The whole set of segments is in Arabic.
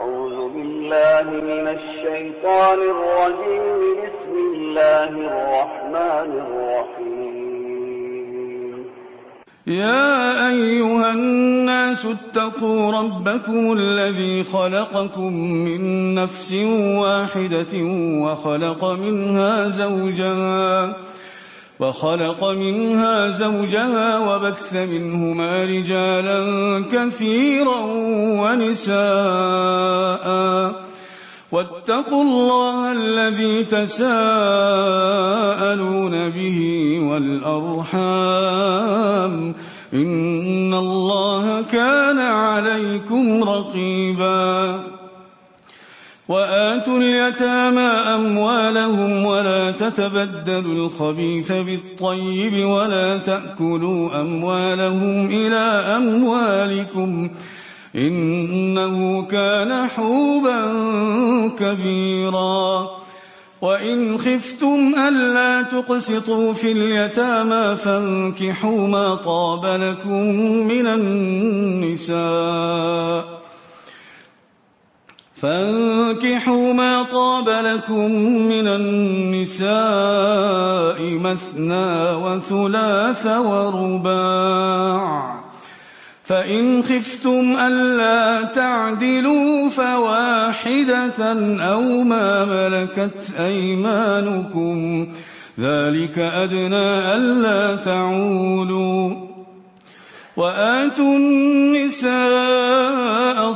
أعوذ بالله من الشيطان الرجيم. بسم الله الرحمن الرحيم. يا أيها الناس اتقوا ربكم الذي خلقكم من نفس واحدة وخلق منها زوجها وبث منهما رجالا كثيرا ونساء واتقوا الله الذي تساءلون به والأرحام إن الله كان عليكم رقيبا. وآتوا اليتامى أموالهم ولا تتبدلوا الخبيث بالطيب ولا تأكلوا أموالهم إلى أموالكم إنه كان حوبا كبيرا. وإن خفتم ألا تقسطوا في اليتامى فانكحوا ما طاب لكم من النساء مثنى وثلاث ورباع. فإن خفتم ألا تعدلوا فواحدة أو ما ملكت أيمانكم ذلك أدنى ألا تعولوا. وآتوا النساء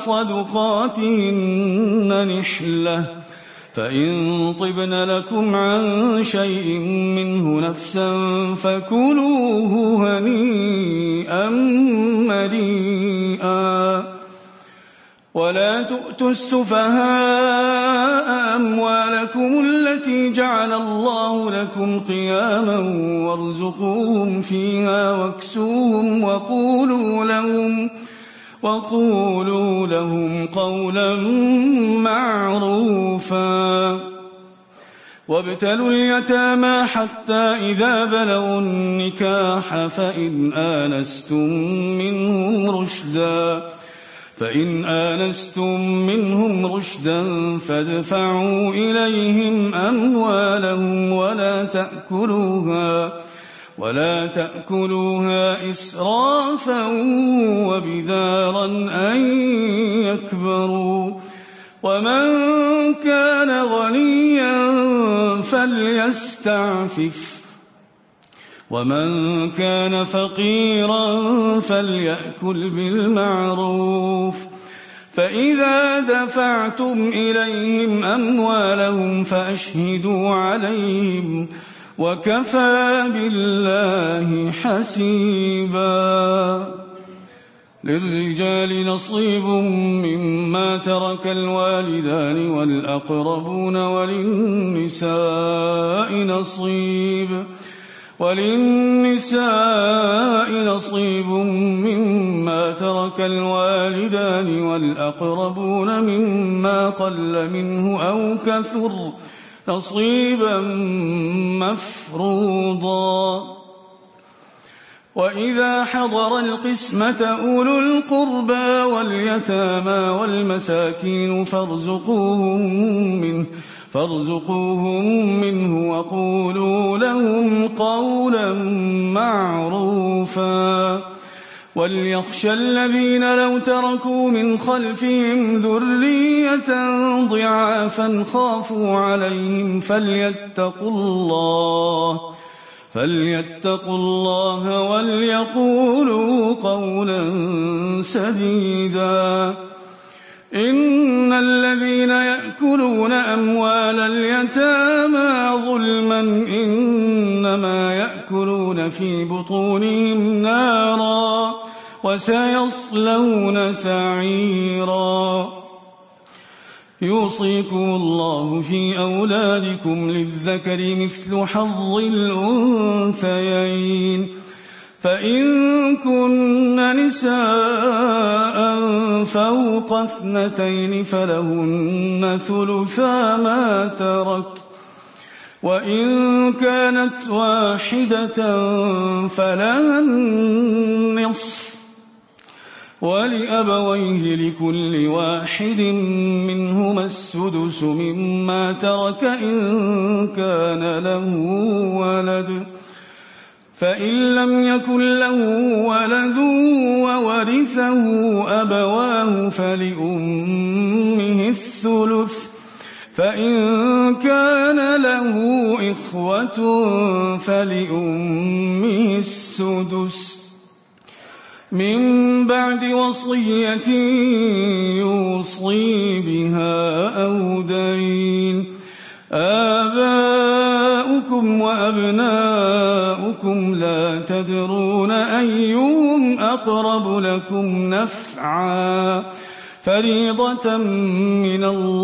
صدقاتهن نحلة فإن طبن لكم عن شيء منه نفسا فكلوه هنيئا مريئا. ولا تؤتوا السفهاء أموالكم التي جعل الله لكم قياما وارزقوهم فيها واكسوهم وقولوا لهم قولا معروفا. وابتلوا اليتامى حتى إذا بلغوا النكاح فإن آنستم منهم رشدا فادفعوا إليهم أموالهم ولا تأكلوها إسرافا وبدارا أن يكبروا. ومن كان غنيا فليستعفف ومن كان فقيرا فليأكل بالمعروف. فإذا دفعتم إليهم أموالهم فأشهدوا عليهم وكفى بالله حسيبا. للرجال نصيب مما ترك الوالدان والأقربون وللنساء نصيب مما ترك الوالدان والأقربون مما قل منه أو كثر نصيبا مفروضا. وإذا حضر القسمة أولو القربى واليتامى والمساكين فارزقوهم منه وقولوا لهم قولا معروفا. وليخشى الذين لو تركوا من خلفهم ذرية ضعافا خافوا عليهم فليتقوا الله وليقولوا قولا سديدا. إن الذين يأكلون أموال اليتامى ظلما إنما يأكلون في بطونهم نارا وسيصلون سعيرا. يوصيكم الله في أولادكم للذكر مثل حظ الأنثيين. فإن كن نساء فوق 2 فلهن ثلثا ما ترك وإن كانت واحدة فلها النصف ولأبويه لكل واحد منهما السدس مما ترك إن كان له ولد، فإن لم يكن له ولد وورثه أبواه فلأمه الثلث، فإن كان له إخوة فلأمه السدس من بعد وصية يوصي بها أو دين. آباؤكم وأبناؤكم لا تدرون أيهم أقرب لكم نفعا فريضة من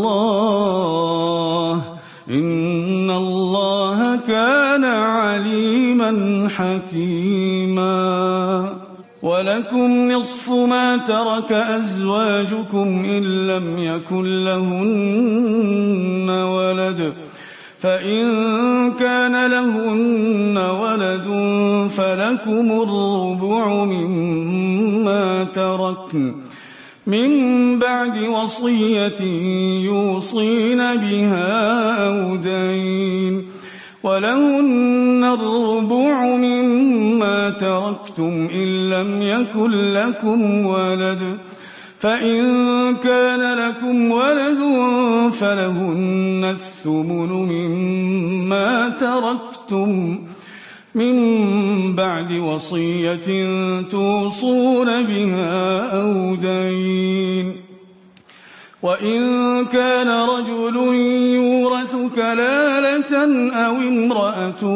الله إن الله كان عليما حكيما. ولكم نصف ما ترك أزواجكم إن لم يكن لهن ولد، فإن كان لهن ولد فلكم الربع مما تركن من بعد وصية يوصين بها أو دين، ولهن الربع مما تركتم إن لم يكن لكم ولد، فإن كان لكم ولد فلهن الثمن مما تركتم من بعد وصية توصون بها أو دين. وإن كان رجل يورث كلالة أو امرأة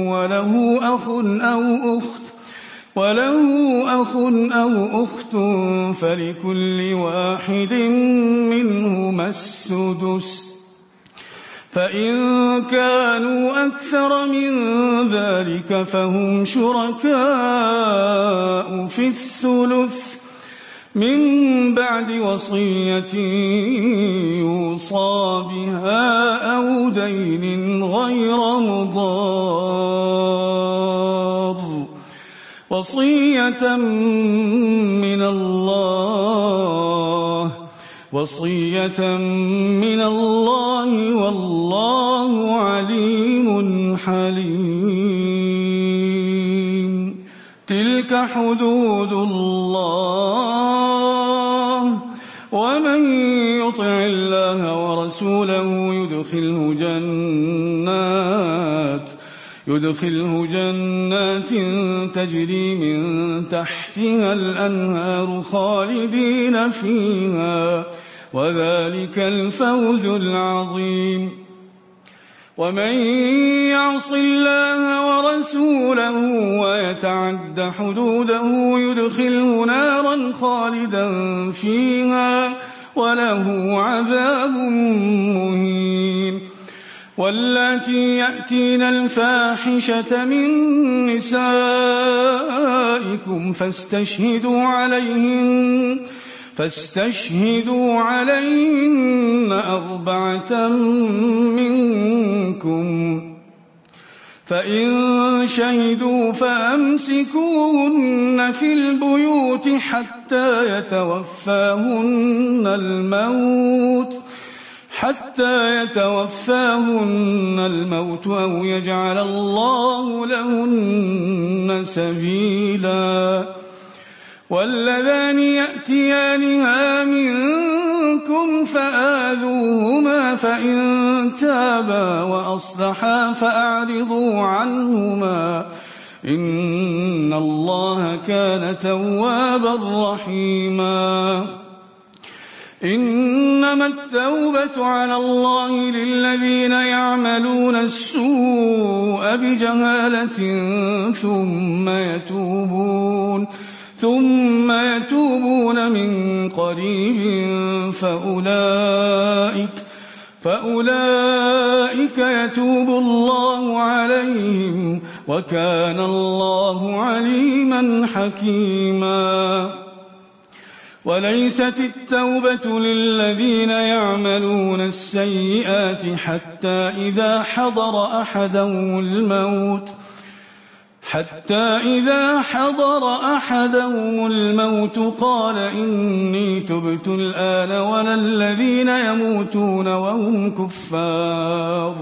وله أخ أو أخت فلكل واحد منهما السدس، فإن كانوا أكثر من ذلك فهم شركاء في الثلث من بعد وصية يوصى بها أو دين غير مضار، وصية من الله والله عليم حليم. تلك حدود الله، ومن يطع الله ورسوله يدخله جنات تجري من تحتها الأنهار خالدين فيها، وذلك الفوز العظيم. ومن يعص الله ورسوله ويتعد حدوده يدخله نارا خالدا فيها وله عذاب مهين. واللاتي يأتين الفاحشة من نسائكم فاستشهدوا عليهن 4 منكم، فإن شهدوا فأمسكوهن في البيوت حتى يتوفاهن الموت أو يجعل الله لهن سبيلا. واللذان يأتيانها منكم فآذوهما، فإن تابا وأصلحا فأعرضوا عنهما إن الله كان توابا رحيما. إنما التوبة على الله للذين يعملون السوء بجهالة ثم يتوبون من قريب فأولئك يتوب الله عليهم، وكان الله عليما حكيما. وليست التوبة للذين يعملون السيئات حتى حتى إذا حضر أحدهم الموت قال إني تبت الآن ولا الذين يموتون وهم كفار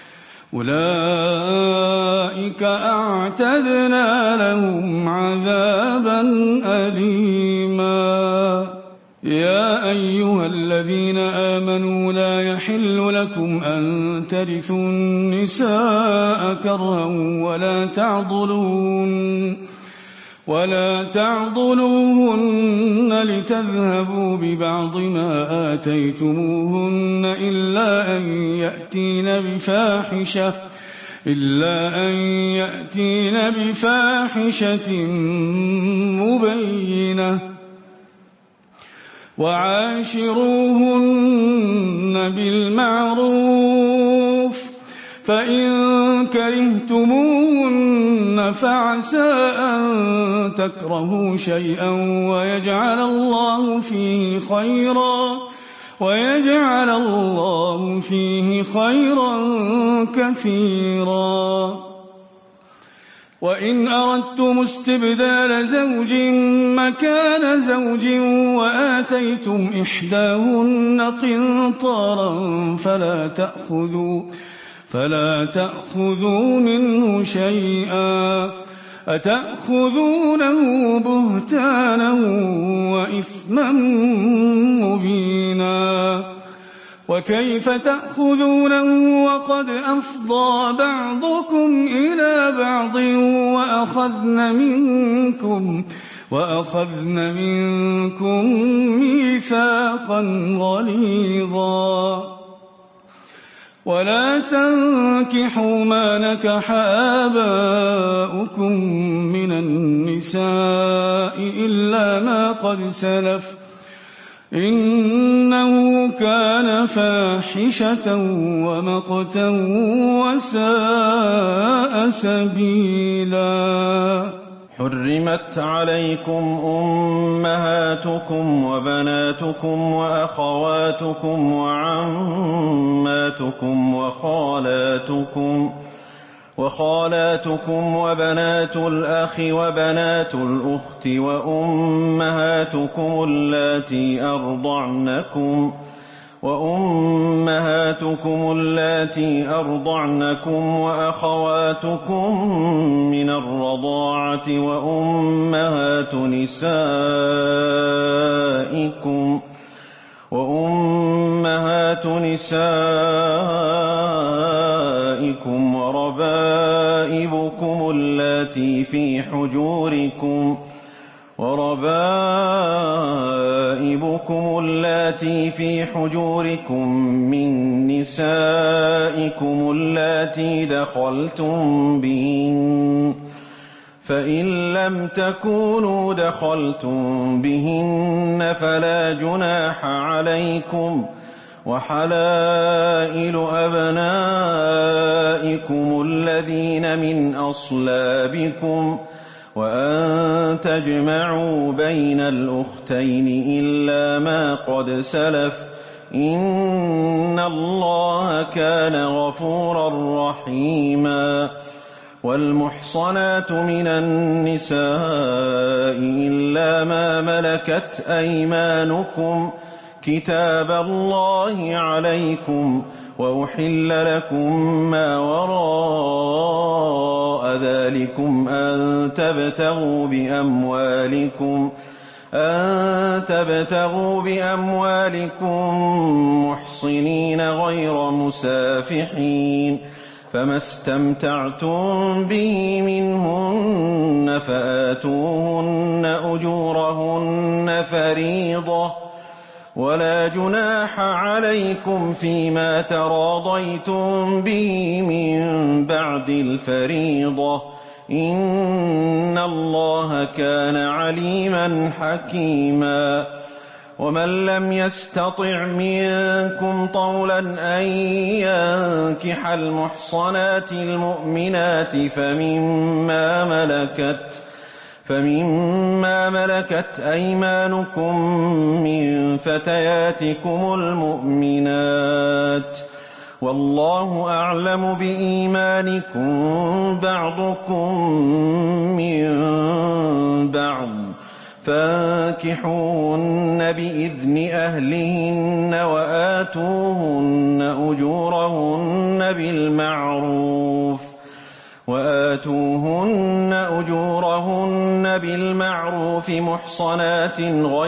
أولئك أعتدنا لهم عذابا أليما. يا أيها الذين آمنوا لا يحل لكم أن ترثوا النساء كرها ولا تعضلوهن لتذهبوا ببعض ما آتيتموهن إلا أن يأتين بفاحشة مبينة وعاشروهن بالمعروف فإن كرهتموهن فعسى أن تكرهوا شيئا ويجعل الله فيه خيرا كثيرا. وإن أردتم استبدال زوج مكان زوج وآتيتم إحداهن قنطارا فلا تأخذوا منه شيئا أتأخذونه بهتانا وإثما مبينا. وكيف تأخذونه وقد أفضى بعضكم إلى بعض وأخذن منكم ميثاقا غليظا. ولا تنكحوا ما نكح آباؤكم من النساء إلا ما قد سلف إنه كان فاحشة ومقتا وساء سبيلا. حرمت عليكم أمهاتكم وبناتكم وأخواتكم وعماتكم وخالاتكم وبنات الأخ وبنات الأخت وأمهاتكم اللاتي أرضعنكم وأخواتكم من الرضاعة وأمهات نسائكم وربائبكم اللاتي في حجوركم من نسائكم اللاتي دخلتم بهن فإن لم تكونوا دخلتم بهن فلا جناح عليكم وحلائل أبنائكم الذين من أصلابكم وأن تجمعوا بين الأختين إلا ما قد سلف إن الله كان غفورا رحيما. والمحصنات من النساء إلا ما ملكت أيمانكم كتاب الله عليكم وأحل لكم ما وراء ذلكم أن تبتغوا بأموالكم محصنين غير مسافحين فما استمتعتم به منهن فآتوهن أجورهن فريضة ولا جناح عليكم فيما تراضيتم به من بعد الفريضة إن الله كان عليما حكيما. ومن لم يستطع منكم طولا أن ينكح المحصنات المؤمنات فمما ملكت أيمانكم من فتياتكم المؤمنات والله أعلم بإيمانكم بعضكم من بعض فانكحوهن بإذن أهلهن وآتوهن أجورهن بالمعروف محصنات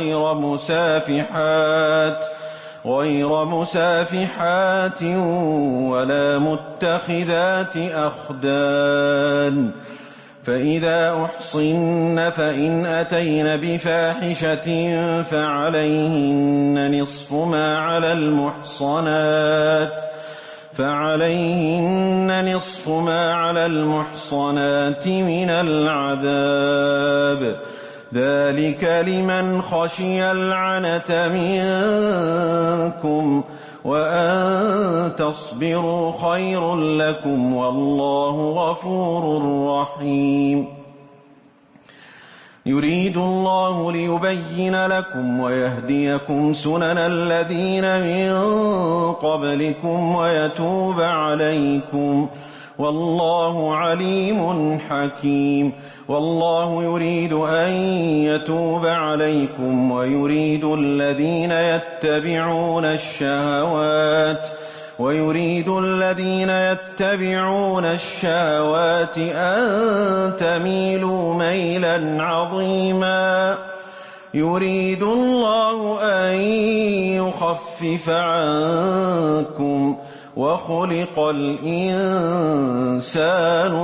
غير مسافحات ولا متخذات أخدان فإذا أحصن فإن أتين بفاحشة فعليهن نصف ما على المحصنات من العذاب ذلك لمن خشي العنة منكم وأن تصبروا خير لكم والله غفور رحيم يريد الله ليبين لكم ويهديكم سنن الذين من قبلكم ويتوب عليكم والله عليم حكيم والله يريد أن يتوب عليكم ويريد الذين يتبعون الشهوات أن تميلوا ميلا عظيما يريد الله أن يخفف عنكم وخلق الإنسان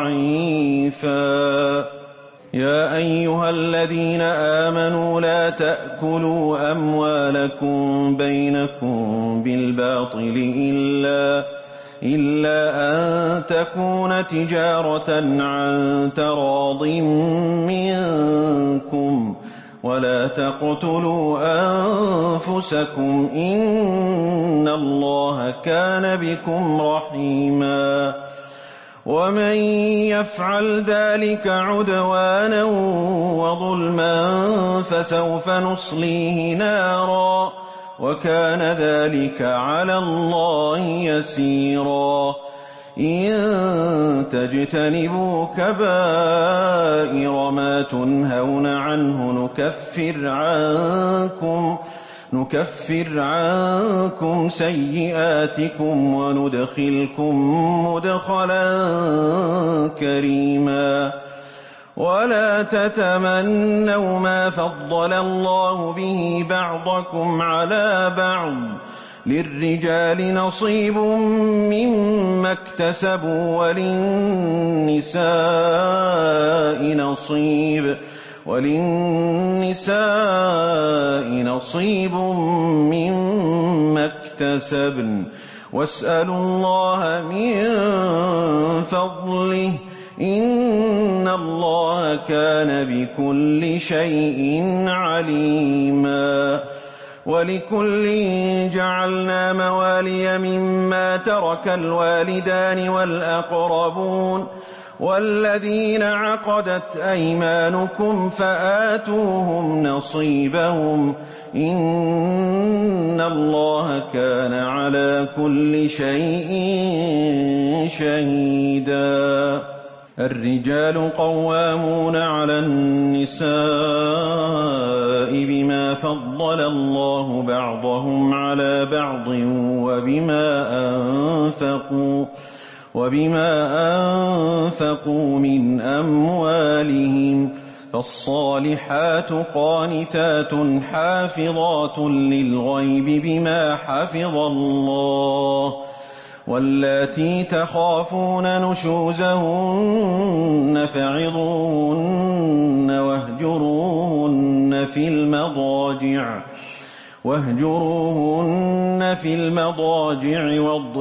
ضعيفا يا أيها الذين آمنوا لا تأكلوا أموالكم بينكم بالباطل إلا أن تكون تجارة عن تراض منكم ولا تقتلوا أنفسكم إن الله كان بكم رحيما ومن يفعل ذلك عدوانا وظلما فسوف نصليه نارا وكان ذلك على الله يسيرا إن تجتنبوا كبائر ما تنهون عنه نكفر عنكم سيئاتكم وندخلكم مدخلا كريما ولا تتمنوا ما فضل الله به بعضكم على بعض للرجال نصيب مما اكتسبوا وللنساء نصيب مما اكتسبن واسألوا الله من فضله إن الله كان بكل شيء عليما ولكل جعلنا موالي مما ترك الوالدان والأقربون والذين عقدت أيمانكم فآتوهم نصيبهم إن الله كان على كل شيء شهيدا الرجال قوامون على النساء بما فضل الله بعضهم على بعض وبما أنفقوا من أموالهم فالصالحات قانتات حافظات للغيب بما حفظ الله واللاتي تخافون نشوزهن فعظوهن واهجروهن في المضاجع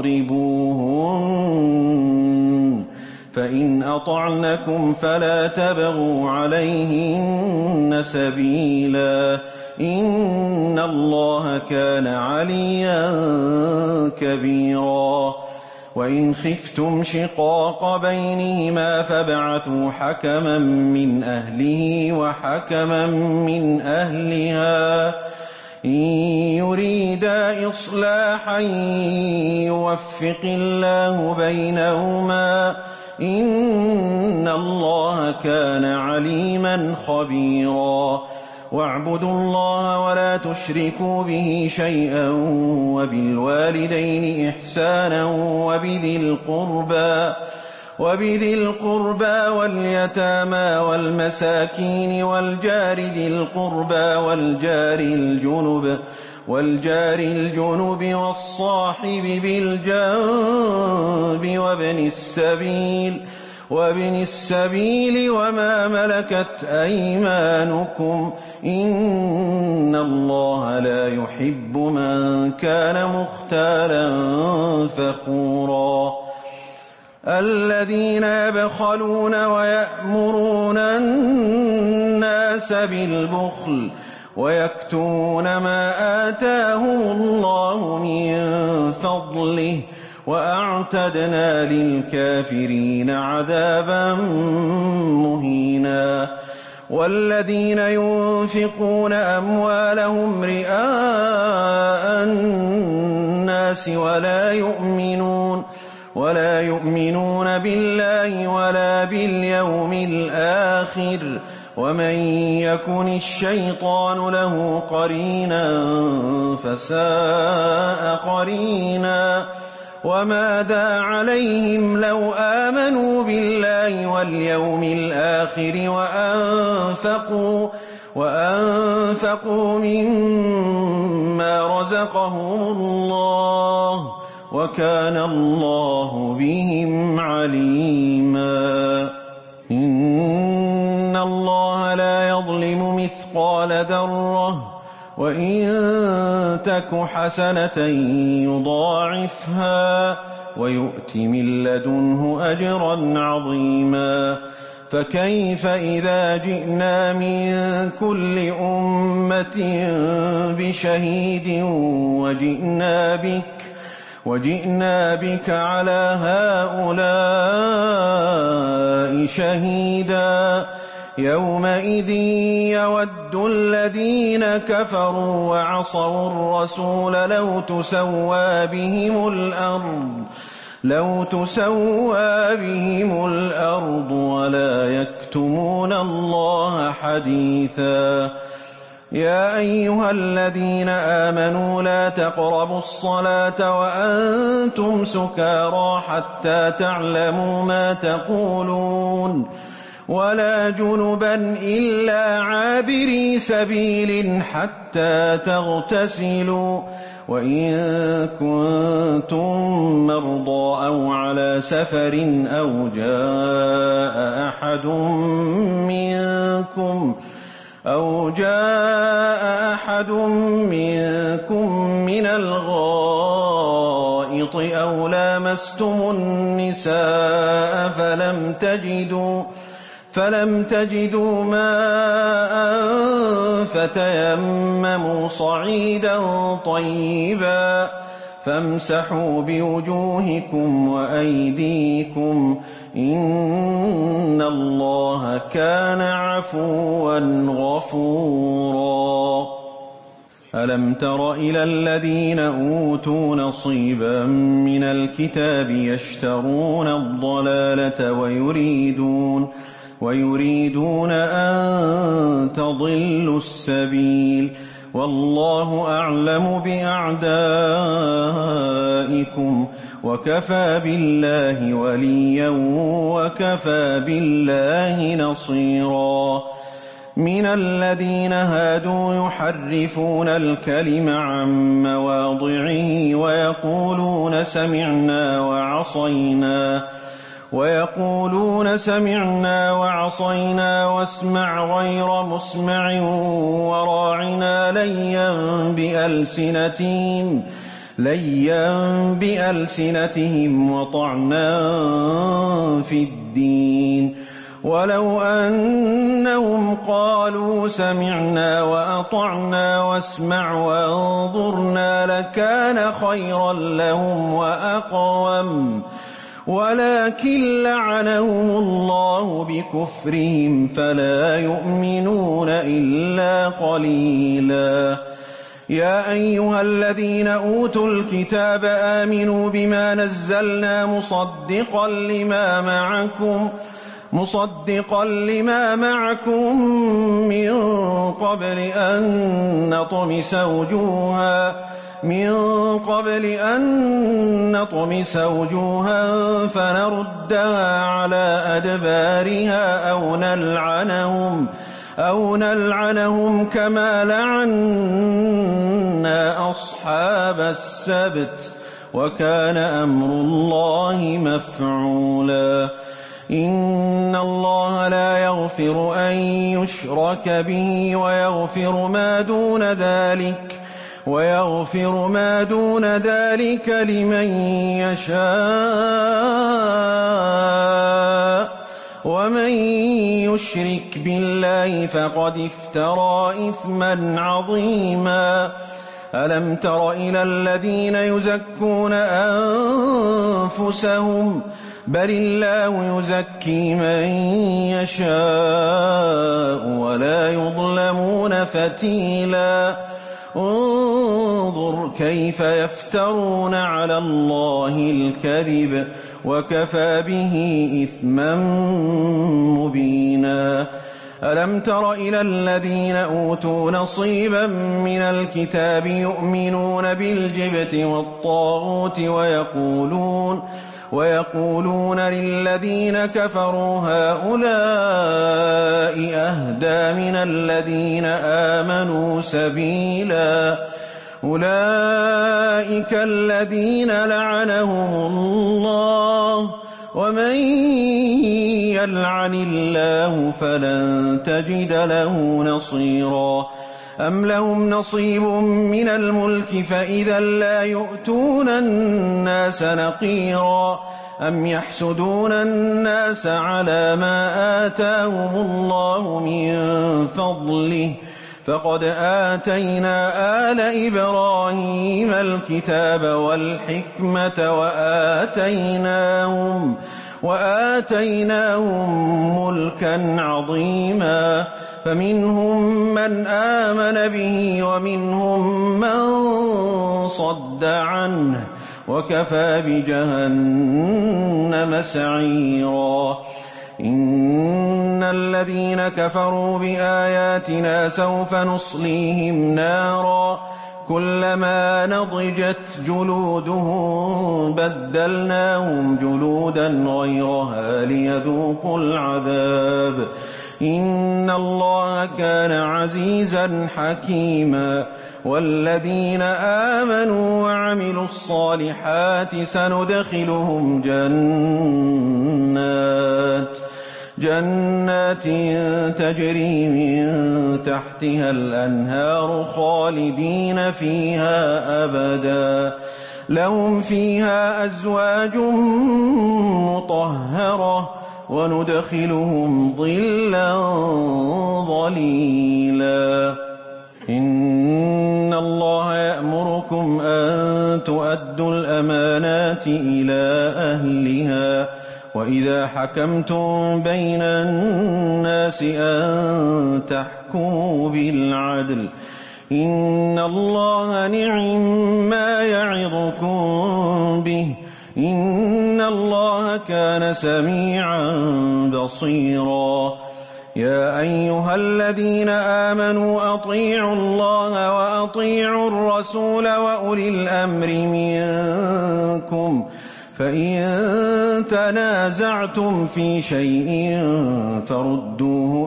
واضربوهن فإن أطعنكم فلا تبغوا عليهن سبيلا إن الله كان عليا كبيرا وإن خفتم شقاق بينهما فابعثوا حكما من أهله وحكما من أهلها إن يريدا إصلاحا يوفق الله بينهما إن الله كان عليما خبيرا واعبدوا الله ولا تشركوا به شيئا وبالوالدين إحسانا وبذي القربى واليتامى والمساكين والجار ذي القربى والجار الجنب والصاحب بالجنب وابن السبيل وما ملكت أيمانكم إن الله لا يحب من كان مختالا فخورا الذين يبخلون ويأمرون الناس بالبخل ويكتمون ما آتاهم الله من فضله وأعتدنا للكافرين عذابا مهينا والذين ينفقون أموالهم رئاء الناس ولا يؤمنون بالله ولا باليوم الآخر ومن يكن الشيطان له قرينا فساء قرينا وماذا عليهم لو آمنوا بالله واليوم الآخر وأنفقوا مما رزقهم الله وكان الله بهم عليما إن الله لا يظلم مثقال ذرة وإن تك حسنة يضاعفها ويؤت من لدنه أجرا عظيما فكيف إذا جئنا من كل أمة بشهيد وجئنا بك على هؤلاء شهيدا يومئذ يود الذين كفروا وعصوا الرسول لو تسوى بهم الأرض ولا يكتمون الله حديثا يا أيها الذين آمنوا لا تقربوا الصلاة وأنتم سكارى حتى تعلموا ما تقولون ولا جنبا إلا عابري سبيل حتى تغتسلوا وإن كنتم مرضى أو على سفر أو جاء أحد منكم من الغائط أو لامستم النساء فلم تجدوا ماء فتيمموا صعيدا طيبا فامسحوا بوجوهكم وأيديكم إن الله كان عفوا غفورا ألم تر إلى الذين أوتوا نصيبا من الكتاب يشترون الضلالة ويريدون أن تضلوا السبيل والله أعلم بأعدائكم وكفى بالله وليا وكفى بالله نصيرا من الذين هادوا يحرفون الكلم عن مواضعه ويقولون سمعنا وعصينا واسمع غير مسمع وراعنا ليا بألسنتهم وطعنا في الدين ولو أنهم قالوا سمعنا وأطعنا واسمع وانظرنا لكان خيرا لهم وأقوم ولكن لعنهم الله بكفرهم فلا يؤمنون إلا قليلا يا أيها الذين أوتوا الكتاب آمنوا بما نزلنا مصدقا لما معكم من قبل أن نطمس وجوها فنردها على أدبارها أو نلعنهم كما لعنا أصحاب السبت وكان أمر الله مفعولا إن الله لا يغفر أن يشرك به ويغفر ما دون ذلك لمن يشاء ومن يشرك بالله فقد افترى إثما عظيما ألم تر إلى الذين يزكون أنفسهم بل الله يزكي من يشاء ولا يظلمون فتيلا انظر كيف يفترون على الله الكذب وكفى به إثما مبينا ألم تر إلى الذين أوتوا نصيبا من الكتاب يؤمنون بالجبت والطاغوت ويقولون للذين كفروا هؤلاء أهدى من الذين آمنوا سبيلا أولئك الذين لعنهم الله ومن يلعن الله فلن تجد له نصيرا أم لهم نصيب من الملك فإذا لا يؤتون الناس نقيرا أم يحسدون الناس على ما آتاهم الله من فضله فقد آتينا آل إبراهيم الكتاب والحكمة وآتيناهم ملكا عظيما فمنهم من آمن به ومنهم من صد عنه وكفى بجهنم سعيرا إن الذين كفروا بآياتنا سوف نصليهم نارا كلما نضجت جلودهم بدلناهم جلودا غيرها ليذوقوا العذاب إن الله كان عزيزا حكيما والذين آمنوا وعملوا الصالحات سندخلهم جنات تجري من تحتها الأنهار خالدين فيها أبدا لهم فيها أزواج مطهرة وندخلهم ظلا ظليلا إن الله يأمركم أن تؤدوا الأمانات إلى أهلها وإذا حكمتم بين الناس أن تحكموا بالعدل إن الله نعما يعظكم به إن الله كان سميعا بصيرا يا أيها الذين آمنوا أطيعوا الله وأطيعوا الرسول وأولي الأمر منكم فإن تنازعتم في شيء فردوه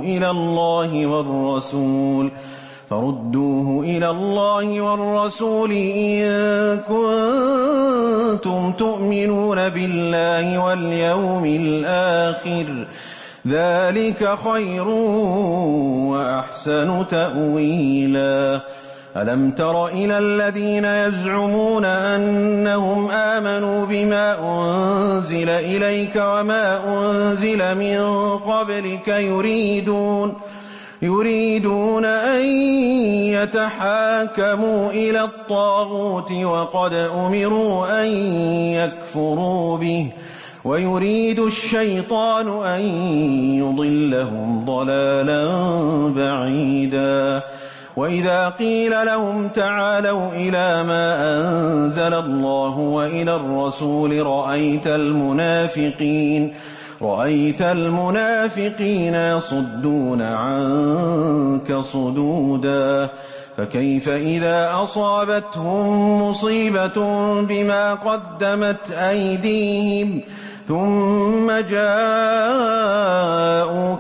إلى الله والرسول إن كنتم تؤمنون بالله واليوم الآخر ذلك خير وأحسن تأويلا ألم تر إلى الذين يزعمون أنهم آمنوا بما أنزل إليك وما أنزل من قبلك يريدون أن يتحاكموا إلى الطاغوت وقد أمروا أن يكفروا به ويريد الشيطان أن يضلهم ضلالا بعيدا وإذا قيل لهم تعالوا إلى ما أنزل الله وإلى الرسول رأيت المنافقين يصدون عنك صدودا فكيف إذا أصابتهم مصيبة بما قدمت أيديهم ثم جاءوك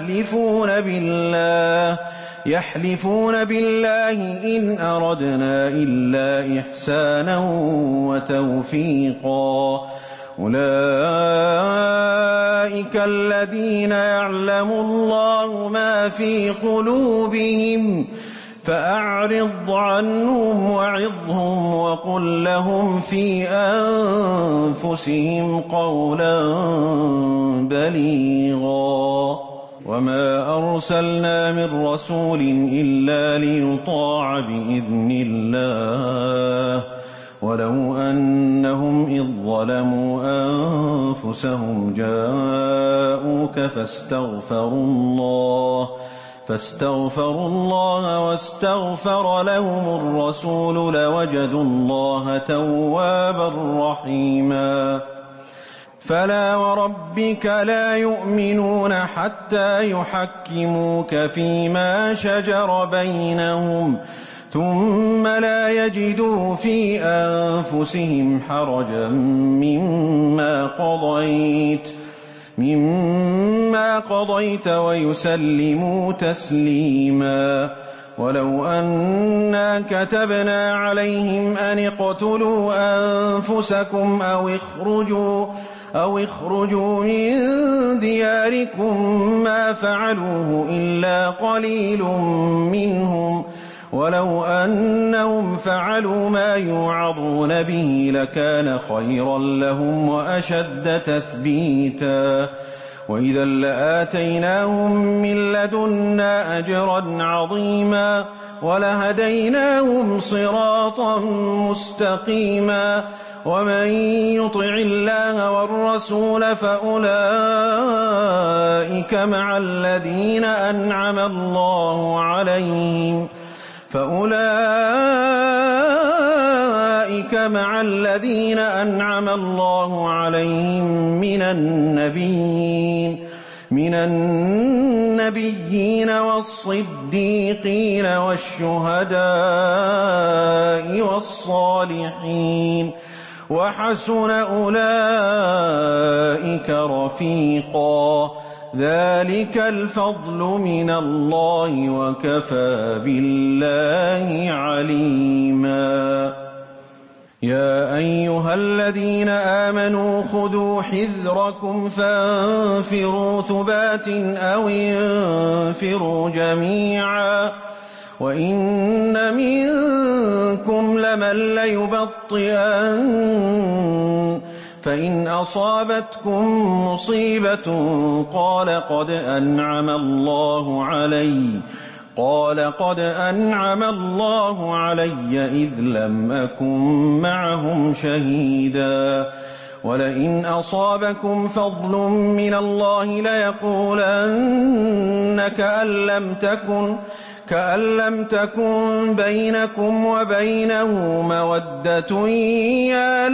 يحلفون بالله إن أردنا إلا إحسانا وتوفيقا أولئك الذين يعلم الله ما في قلوبهم فأعرض عنهم وعظهم وقل لهم في أنفسهم قولا بليغا وما أرسلنا من رسول إلا ليطاع بإذن الله ولو أنهم إذ ظلموا أنفسهم جاءوك فاستغفروا الله واستغفر لهم الرسول لوجدوا الله توابا رحيما فلا وربك لا يؤمنون حتى يحكموك فيما شجر بينهم ثم لا يجدوا في أنفسهم حرجا مما قضيت ويسلموا تسليما ولو أنا كتبنا عليهم أن اقتلوا أنفسكم أو اخرجوا من دياركم ما فعلوه إلا قليل منهم ولو أنهم فعلوا ما يوعظون به لكان خيرا لهم وأشد تثبيتا وإذا لآتيناهم من لدنا أجرا عظيما ولهديناهم صراطا مستقيما ومن يطع الله والرسول فأولئك مع الذين أنعم الله عليهم من النبيين والصديقين والشهداء والصالحين وحسن أولئك رفيقا ذلك الفضل من الله وكفى بالله عليما يا أيها الذين آمنوا خذوا حذركم فانفروا ثبات أو انفروا جميعا وإن منكم لمن ليبطئن فإن أصابتكم مصيبة قال قد أنعم الله علي إذ لم أكن معهم شهيدا ولئن أصابكم فضل من الله ليقولن كأن لم تكن بينكم وبينه مودة يا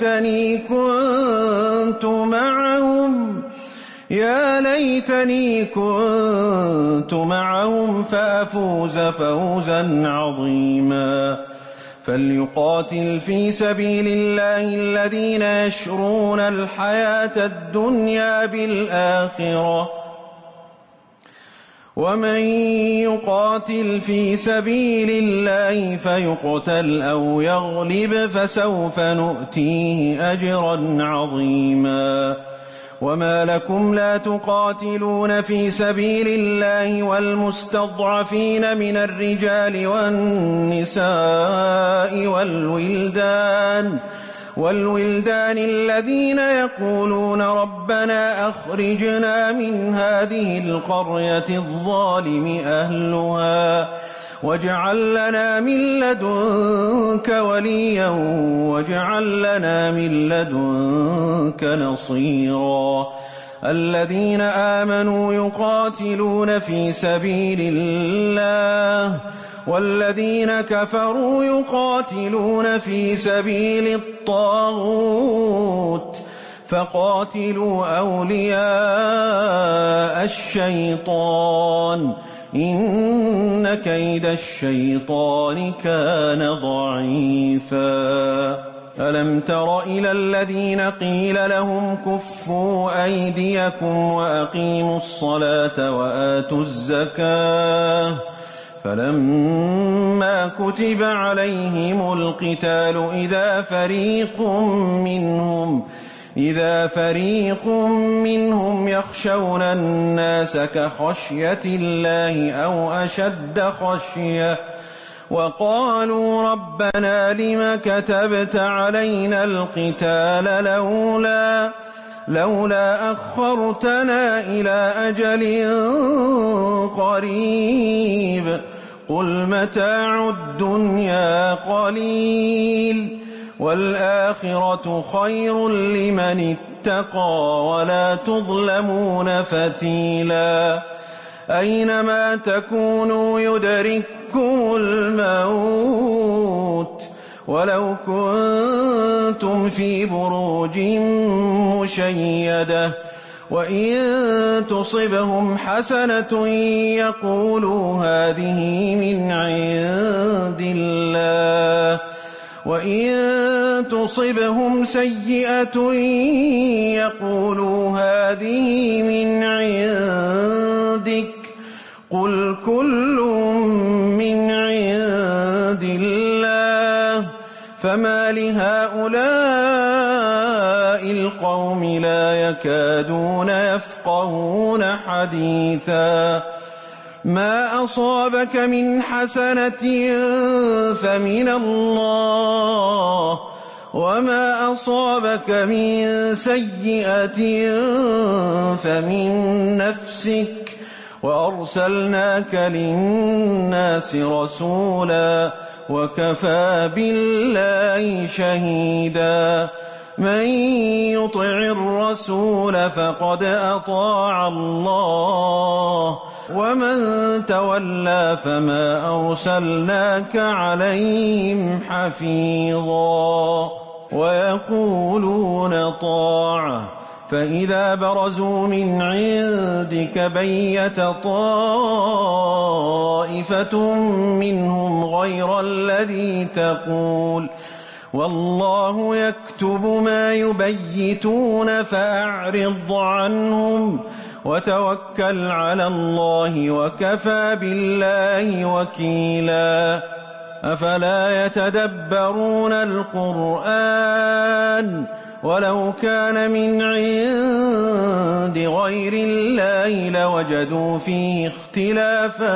ليتني كنت معهم فأفوز فوزا عظيما فليقاتل في سبيل الله الذين يشرون الحياة الدنيا بالآخرة ومن يقاتل في سبيل الله فيقتل أو يغلب فسوف نؤتيه أجرا عظيما وما لكم لا تقاتلون في سبيل الله والمستضعفين من الرجال والنساء والولدان الذين يقولون ربنا أخرجنا من هذه القرية الظالم أهلها واجعل لنا من لدنك وليا واجعل لنا من لدنك نصيرا الذين آمنوا يقاتلون في سبيل الله والذين كفروا يقاتلون في سبيل الطاغوت فقاتلوا أولياء الشيطان إن كيد الشيطان كان ضعيفا ألم تر إلى الذين قيل لهم كفوا أيديكم وأقيموا الصلاة وآتوا الزكاة فلما كتب عليهم القتال إذا فريق منهم يخشون الناس كخشية الله أو أشد خشية وقالوا ربنا لم كتبت علينا القتال لولا أخرتنا إلى أجل قريب قل متاع الدنيا قليل والآخرة خير لمن اتقى ولا تظلمون فتيلا أينما تكونوا يدرككم الموت ولو كنتم في بروج مشيدة وإن تصبهم حسنة يقولوا هذه من عند الله وإن تصبهم سيئة يقولوا هذه من عندك قل كل من عند الله فما لهؤلاء القوم لا يكادون يفقهون حديثا ما أصابك من حسنة فمن الله وما أصابك من سيئة فمن نفسك وأرسلناك للناس رسولا وكفى بالله شهيدا من يطع الرسول فقد أطاع الله ومن تولى فما أرسلناك عليهم حفيظا ويقولون طاعة فإذا برزوا من عندك بيت طائفة منهم غير الذي تقول والله يكتب ما يبيتون فأعرض عنهم وتوكل على الله وكفى بالله وكيلا أفلا يتدبرون القرآن ولو كان من عند غير الله لوجدوا فيه اختلافا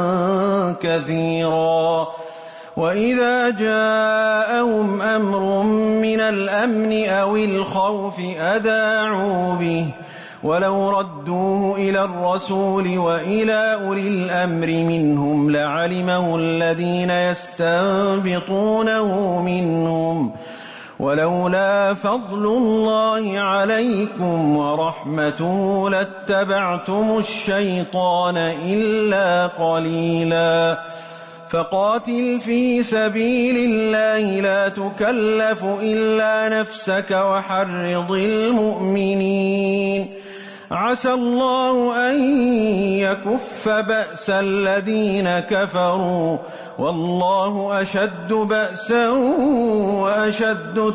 كثيرا وإذا جاءهم أمر من الأمن أو الخوف أذاعوا به ولو ردوه إلى الرسول وإلى أولي الأمر منهم لعلمه الذين يستنبطونه منهم ولولا فضل الله عليكم ورحمته لاتبعتم الشيطان إلا قليلا فقاتل في سبيل الله لا تكلف إلا نفسك وحرض المؤمنين عسى الله أن يكف بأس الذين كفروا والله أشد بأسا وأشد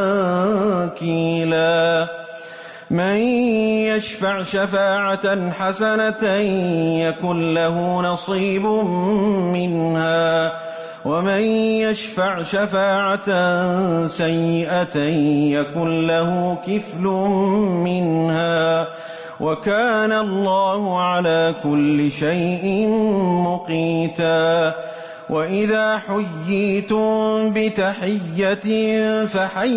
تنكيلا من يشفع شفاعة حسنة يكن له نصيب منها ومن يشفع شفاعة سيئة يكن له كفل منها وكان الله على كل شيء مقيتا وإذا حييتم بتحية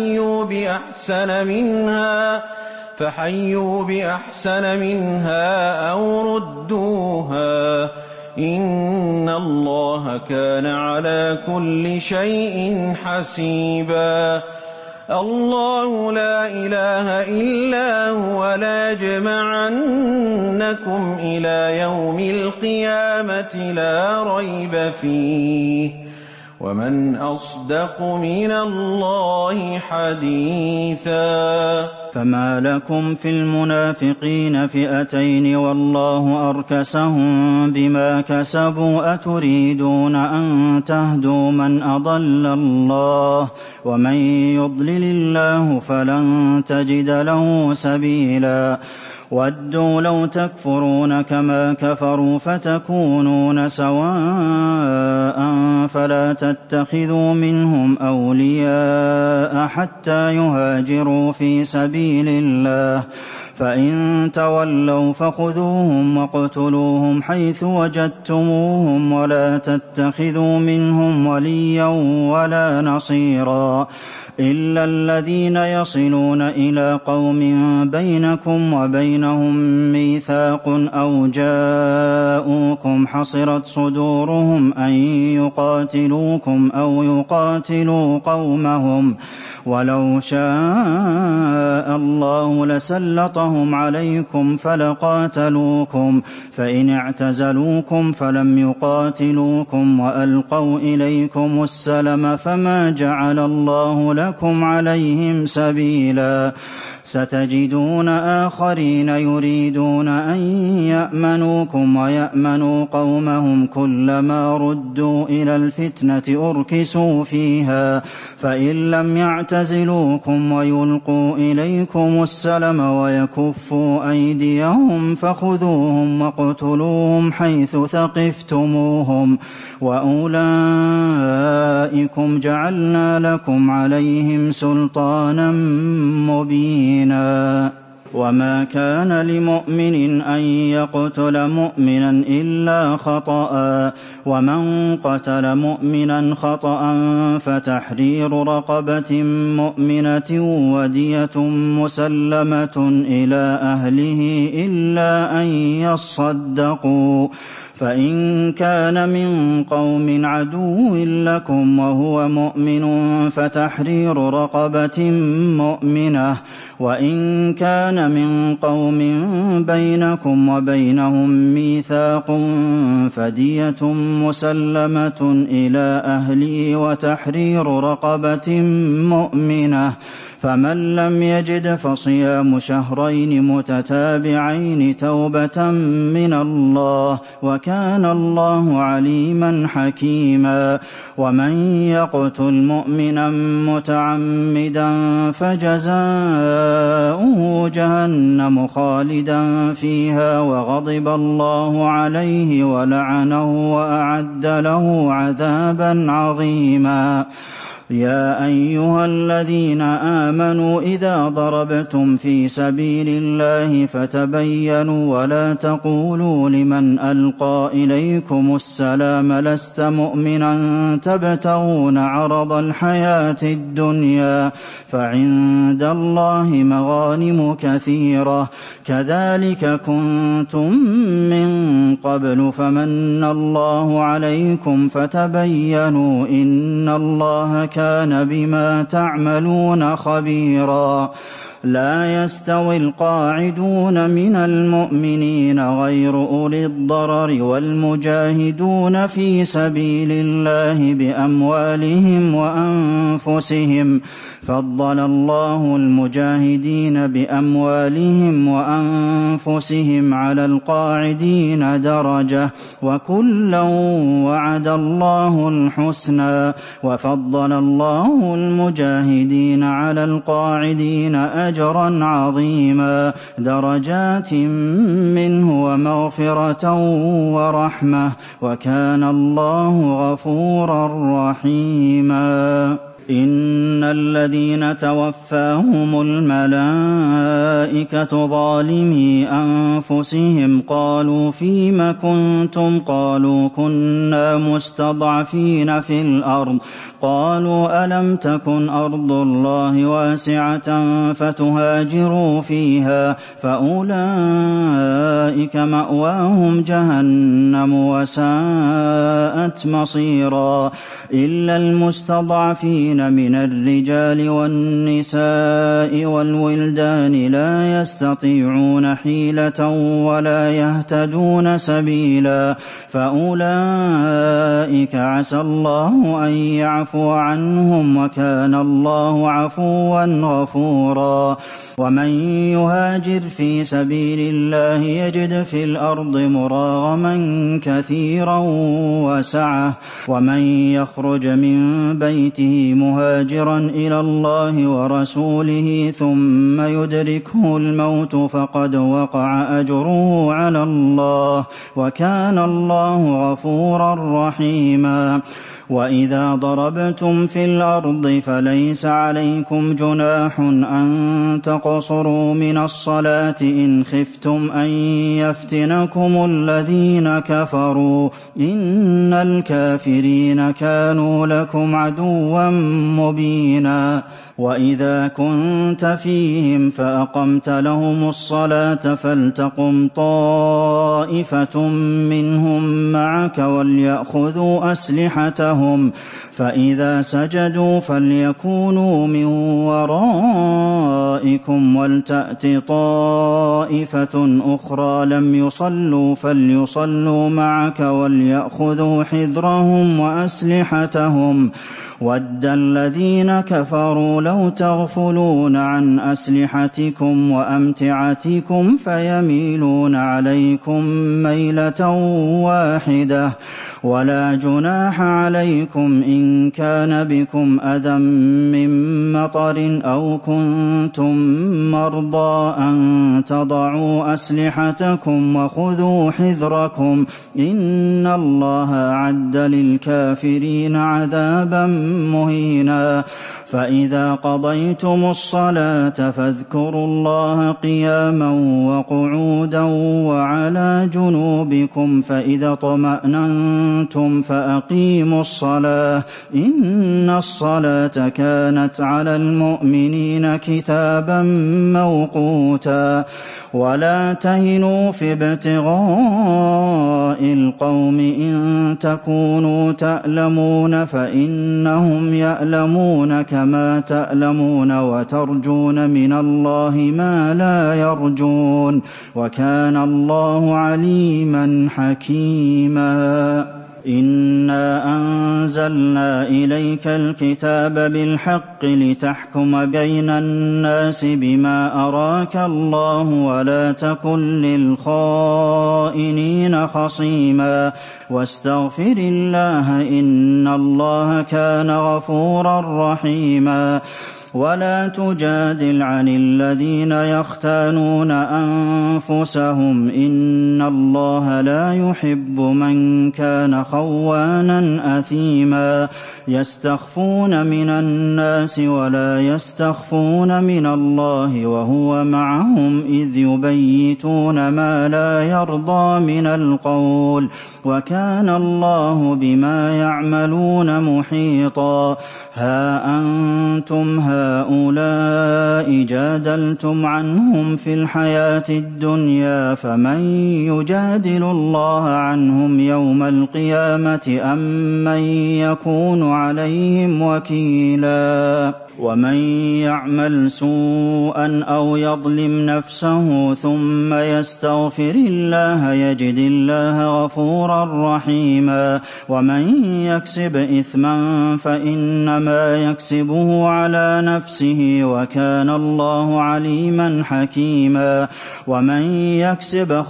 فحيوا بأحسن منها أو ردوها إن الله كان على كل شيء حسيبا الله لا إله إلا هو ليجمعنكم إلى يوم القيامة لا ريب فيه ومن أصدق من الله حديثا فما لكم في المنافقين فئتين والله أركسهم بما كسبوا أتريدون أن تهدوا من أضل الله ومن يضلل الله فلن تجد له سبيلا ودوا لو تكفرون كما كفروا فتكونون سواء فلا تتخذوا منهم أولياء حتى يهاجروا في سبيل الله فإن تولوا فخذوهم واقتلوهم حيث وجدتموهم ولا تتخذوا منهم وليا ولا نصيرا إلا الذين يصلون إلى قوم بينكم وبينهم ميثاق أو جاءوكم حصرت صدورهم أن يقاتلوكم أو يقاتلوا قومهم ولو شاء الله لسلطهم عليكم فلقاتلوكم فإن اعتزلوكم فلم يقاتلوكم وألقوا إليكم السلم فما جعل الله لكم عليهم سبيلا ستجدون آخرين يريدون أن يأمنوكم ويأمنوا قومهم كلما ردوا إلى الفتنة أركسوا فيها فإن لم يعتزلوكم ويلقوا إليكم السلم ويكفوا أيديهم فخذوهم واقتلوهم حيث ثقفتموهم وأولئكم جعلنا لكم عليهم سلطانا مبينا وما كان لمؤمن أن يقتل مؤمنا إلا خطأ ومن قتل مؤمنا خطأ فتحرير رقبة مؤمنة ودية مسلمة إلى أهله إلا أن يصدقوا فإن كان من قوم عدو لكم وهو مؤمن فتحرير رقبة مؤمنة وإن كان من قوم بينكم وبينهم ميثاق فدية مسلمة إلى أهله وتحرير رقبة مؤمنة فمن لم يجد فصيام شهرين متتابعين توبة من الله وكان الله عليما حكيما ومن يقتل مؤمنا متعمدا فجزاؤه جهنم خالدا فيها وغضب الله عليه ولعنه وأعد له عذابا عظيما يا أيها الذين آمنوا إذا ضربتم في سبيل الله فتبينوا ولا تقولوا لمن ألقى إليكم السلام لست مؤمنا تبتغون عرض الحياة الدنيا فعند الله مغانم كثيرة كذلك كنتم من قبل فمن الله عليكم فتبينوا إن الله كان بما تعملون خبيرا لا يستوي القاعدون من المؤمنين غير أولي الضرر والمجاهدون في سبيل الله بأموالهم وأنفسهم فضل الله المجاهدين بأموالهم وأنفسهم على القاعدين درجة وكلا وعد الله الحسنى وفضل الله المجاهدين على القاعدين أجرا عظيما درجات منه ومغفرة ورحمة وكان الله غفورا رحيما إن الذين توفاهم الملائكة ظالمي أنفسهم قالوا فيم كنتم قالوا كنا مستضعفين في الأرض قالوا ألم تكن أرض الله واسعة فتهاجروا فيها فأولئك مأواهم جهنم وساءت مصيرا إلا المستضعفين المؤمنين من الرجال والنساء والولدان لا يستطيعون حيلة ولا يهتدون سبيلا فأولئك عسى الله أن يعفو عنهم وكان الله عفوا غفورا ومن يهاجر في سبيل الله يجد في الأرض مراغما كثيرا وسعة ومن يخرج من بيته مهاجرا إلى الله ورسوله ثم يدركه الموت فقد وقع أجره على الله وكان الله غفورا رحيما وإذا ضربتم في الأرض فليس عليكم جناح أن تقصروا من الصلاة إن خفتم أن يفتنكم الذين كفروا إن الكافرين كانوا لكم عدوا مبينا وإذا كنت فيهم فأقمت لهم الصلاة فلتقم طائفة منهم معك وليأخذوا أسلحتهم فإذا سجدوا فليكونوا من ورائكم ولتأت طائفة أخرى لم يصلوا فليصلوا معك وليأخذوا حذرهم وأسلحتهم وَدَّ الَّذِينَ كَفَرُوا لَوْ تَغْفُلُونَ عَنْ أَسْلِحَتِكُمْ وَأَمْتِعَتِكُمْ فَيَمِيلُونَ عَلَيْكُمْ مَيْلَةً وَاحِدَةً وَلَا جُنَاحَ عَلَيْكُمْ إِن كَانَ بِكُمْ أَذًى مِّن مَّطَرٍ أَوْ كُنتُم مَّرْضَىٰ أَن تَضَعُوا أَسْلِحَتَكُمْ وَخُذُوا حِذْرَكُمْ إِنَّ اللَّهَ أَعَدَّ لِلْكَافِرِينَ عَذَابًا مهينا فإذا قضيتم الصلاة فاذكروا الله قياما وقعودا وعلى جنوبكم فإذا اطمأننتم فأقيموا الصلاة إن الصلاة كانت على المؤمنين كتابا موقوتا ولا تهنوا في ابتغاء القوم إن تكونوا تألمون فإنهم يألمون كما تألمون وترجون من الله ما لا يرجون وكان الله عليما حكيما إنا أنزلنا إليك الكتاب بالحق لتحكم بين الناس بما أراك الله ولا تكن للخائنين خصيما واستغفر الله إن الله كان غفورا رحيما ولا تجادل عن الذين يختانون أنفسهم إن الله لا يحب من كان خوانا أثيما يستخفون من الناس ولا يستخفون من الله وهو معهم إذ يبيتون ما لا يرضى من القول وكان الله بما يعملون محيطا ها أنتم هؤلاء جادلتم عنهم في الحياة الدنيا فمن يجادل الله عنهم يوم القيامة أم من يكون عليهم وكيلا ومن يعمل سوءا أو يظلم نفسه ثم يستغفر الله يجد الله غفورا رحيما ومن يكسب إثما فإنما يكسبه على نفسه وكان الله عليما حكيما ومن يكسب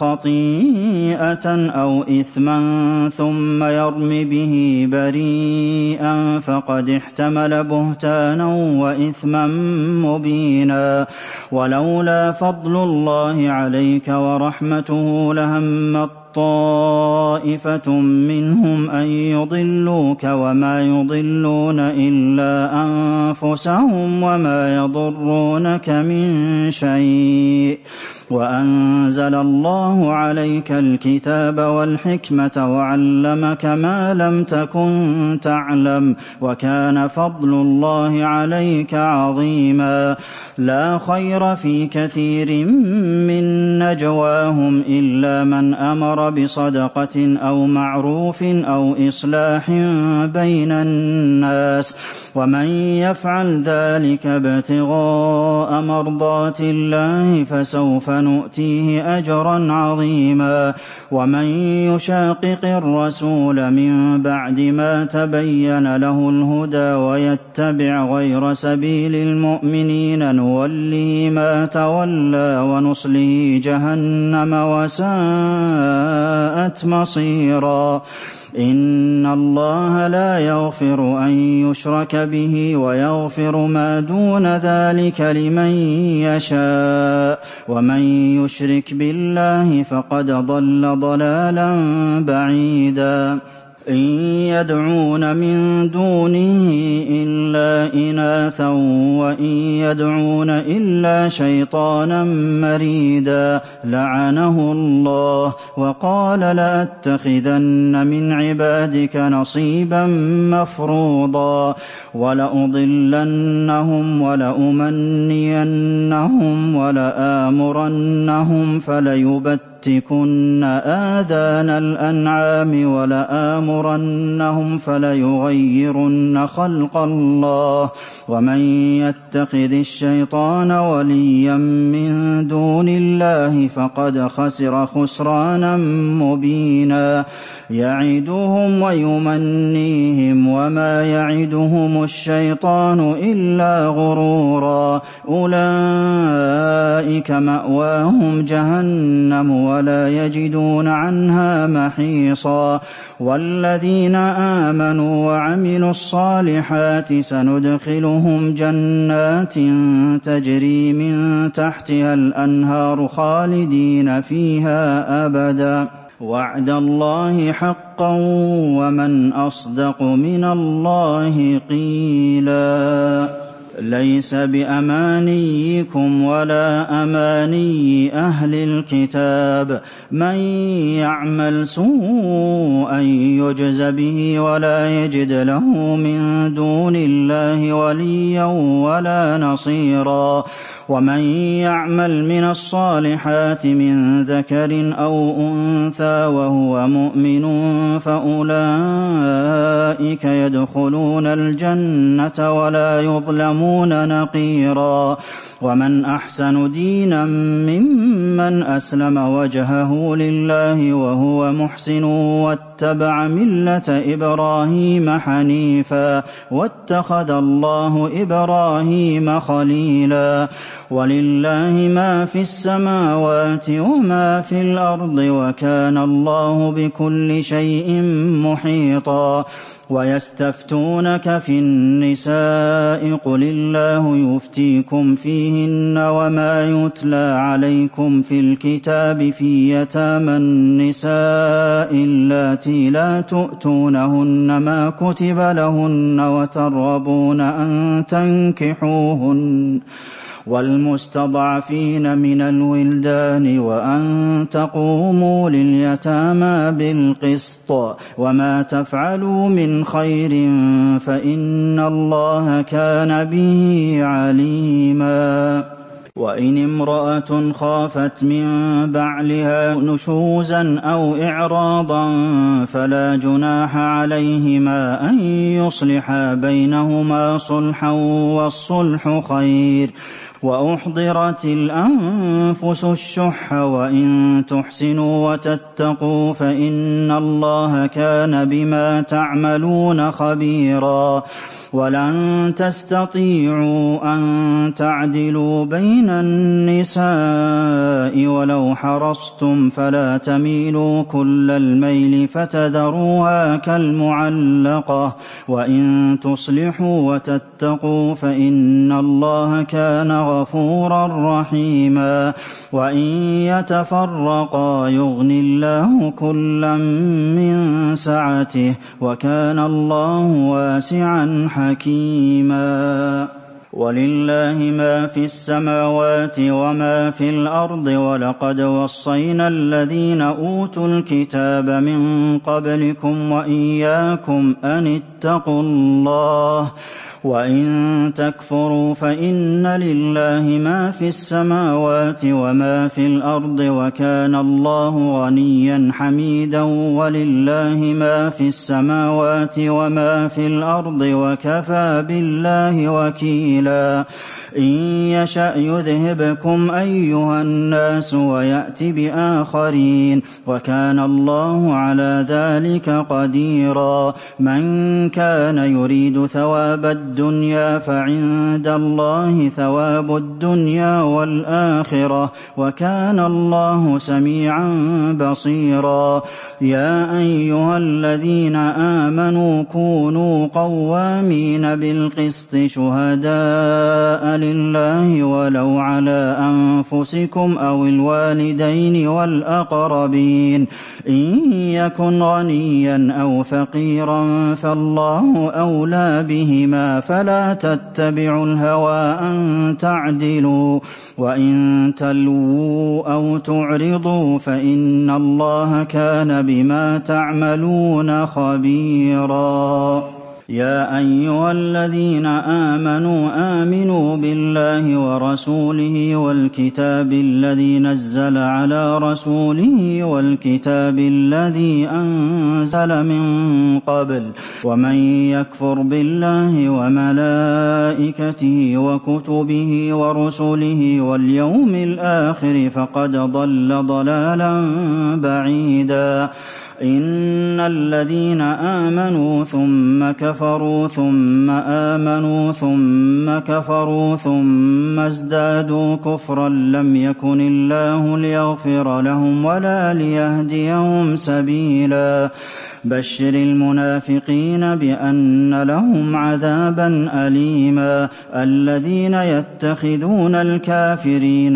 خطيئة أو إثما ثم يرم به بريئا فقد احتمل بهتانا وإثما مبينا ولولا فضل الله عليك ورحمته لهم طائفة منهم أن يضلوك وما يضلون إلا أنفسهم وما يضرونك من شيء وأنزل الله عليك الكتاب والحكمة وعلمك ما لم تكن تعلم وكان فضل الله عليك عظيما لا خير في كثير من نجواهم إلا من أمر بصدقة أو معروف أو إصلاح بين الناس ومن يفعل ذلك ابتغاء مرضات الله فسوف نؤتيه أجرا عظيما ومن يشاقق الرسول من بعد ما تبين له الهدى ويتبع غير سبيل المؤمنين نوله ما تولى ونصله جهنم وساءت مصيرا إن الله لا يغفر أن يشرك به ويغفر ما دون ذلك لمن يشاء ومن يشرك بالله فقد ضل ضلالا بعيدا إن يدعون من دونه إلا إناثا وإن يدعون إلا شيطانا مريدا لعنه الله وقال لأتخذن من عبادك نصيبا مفروضا ولأضلنهم ولأمنينهم ولآمرنهم فليبتكن آذان الأنعام ولآمرنهم فليغيرن خلق الله ومن يتخذ الشيطان وليا من دون الله فقد خسر خسرانا مبينا يعدهم ويمنيهم وما يعدهم الشيطان إلا غرورا أولئك مأواهم جهنم ولا يجدون عنها محيصا والذين آمنوا وعملوا الصالحات سندخلهم جنات تجري من تحتها الأنهار خالدين فيها أبدا وعد الله حقا ومن أصدق من الله قيلا ليس بأمانيكم ولا أماني أهل الكتاب من يعمل سوءا يجز به ولا يجد له من دون الله وليا ولا نصيرا ومن يعمل من الصالحات من ذكر أو أنثى وهو مؤمن فأولئك يدخلون الجنة ولا يظلمون نقيرا ومن أحسن دينا ممن أسلم وجهه لله وهو محسن واتبع ملة إبراهيم حنيفا واتخذ الله إبراهيم خليلا ولله ما في السماوات وما في الأرض وكان الله بكل شيء محيطا ويستفتونك في النساء قل الله يفتيكم فيهن وما يتلى عليكم في الكتاب في يتامى النساء اللاتي لا تؤتونهن ما كتب لهن وترغبون أن تنكحوهن والمستضعفين من الولدان وأن تقوموا لليتامى بالقسط وما تفعلوا من خير فإن الله كان به عليما وإن امرأة خافت من بعلها نشوزا أو إعراضا فلا جناح عليهما أن يصلحا بينهما صلحا والصلح خير وأحضرت الأنفس الشح وإن تحسنوا وتتقوا فإن الله كان بما تعملون خبيرا ولن تستطيعوا أن تعدلوا بين النساء ولو حرصتم فلا تميلوا كل الميل فتذروها كالمعلقة وإن تصلحوا وتتقوا فإن الله كان غفورا رحيما وإن يتفرقا يغني الله كلا من سعته وكان الله واسعا حكيما وَلِلَّهِ مَا فِي السَّمَاوَاتِ وَمَا فِي الْأَرْضِ ۗ وَلَقَدْ وَصَّيْنَا الَّذِينَ أُوتُوا الْكِتَابَ مِن قَبْلِكُمْ وَإِيَّاكُمْ أَنِ اتَّقُوا اللَّهَ ۚ وَإِن تَكْفُرُوا فَإِنَّ لِلَّهِ مَا فِي السَّمَاوَاتِ وَمَا فِي الْأَرْضِ ۚ وَكَانَ اللَّهُ غَنِيًّا حَمِيدًا. وَلِلَّهِ مَا فِي السَّمَاوَاتِ وَمَا فِي الْأَرْضِ ۚ وَكَفَىٰ بِاللَّهِ وَكِيلًا. إِن يَشَأْ يُذْهِبْكُمْ أَيُّهَا النَّاسُ وَيَأْتِ بِآخَرِينَ ۚ وَكَانَ اللَّهُ عَلَىٰ ذَٰلِكَ قَدِيرًا. مَن كَانَ يُرِيدُ ثَوَابَ الدُّنْيَا فَعِندَ اللَّهِ ثَوَابُ الدُّنْيَا وَالْآخِرَةِ ۚ وَكَانَ اللَّهُ سَمِيعًا بَصِيرًا. يَا أَيُّهَا الَّذِينَ آمَنُوا كُونُوا قَوَّامِينَ بِالْقِسْطِ شُهَدَاءَ لِلَّهِ وَلَوْ عَلَىٰ أَنفُسِكُمْ أَوِ الْوَالِدَيْنِ وَالْأَقْرَبِينَ. إِن يَكُنْ غَنِيًّا أَوْ فَقِيرًا فَاللَّهُ أَوْلَىٰ بِهِمَا، فَلَا تَتَّبِعُوا الْهَوَىٰ أَن تَعْدِلُوا ۚ وَإِن تَلْوُوا أَوْ تُعْرِضُوا فَإِنَّ اللَّهَ كَانَ بِمَا تَعْمَلُونَ خَبِيرًا. يَا أَيُّهَا الَّذِينَ آمَنُوا بِاللَّهِ وَرَسُولِهِ وَالْكِتَابِ الَّذِي نَزَّلَ عَلَىٰ رَسُولِهِ وَالْكِتَابِ الَّذِي أَنزَلَ مِن قَبْلُ ۚ وَمَن يَكْفُرْ بِاللَّهِ وَمَلَائِكَتِهِ وَكُتُبِهِ وَرُسُلِهِ وَالْيَوْمِ الْآخِرِ فَقَدْ ضَلَّ ضَلَالًا بَعِيدًا. إِنَّ الَّذِينَ آمَنُوا ثُمَّ كَفَرُوا ثُمَّ آمَنُوا ثُمَّ كَفَرُوا ثُمَّ ازْدَادُوا كُفْرًا لَّمْ يَكُنِ اللَّهُ لِيَغْفِرَ لَهُمْ وَلَا لِيَهْدِيَهُمْ سَبِيلًا. بَشِّرِ الْمُنَافِقِينَ بِأَنَّ لَهُمْ عَذَابًا أَلِيمًا. الَّذِينَ يَتَّخِذُونَ الْكَافِرِينَ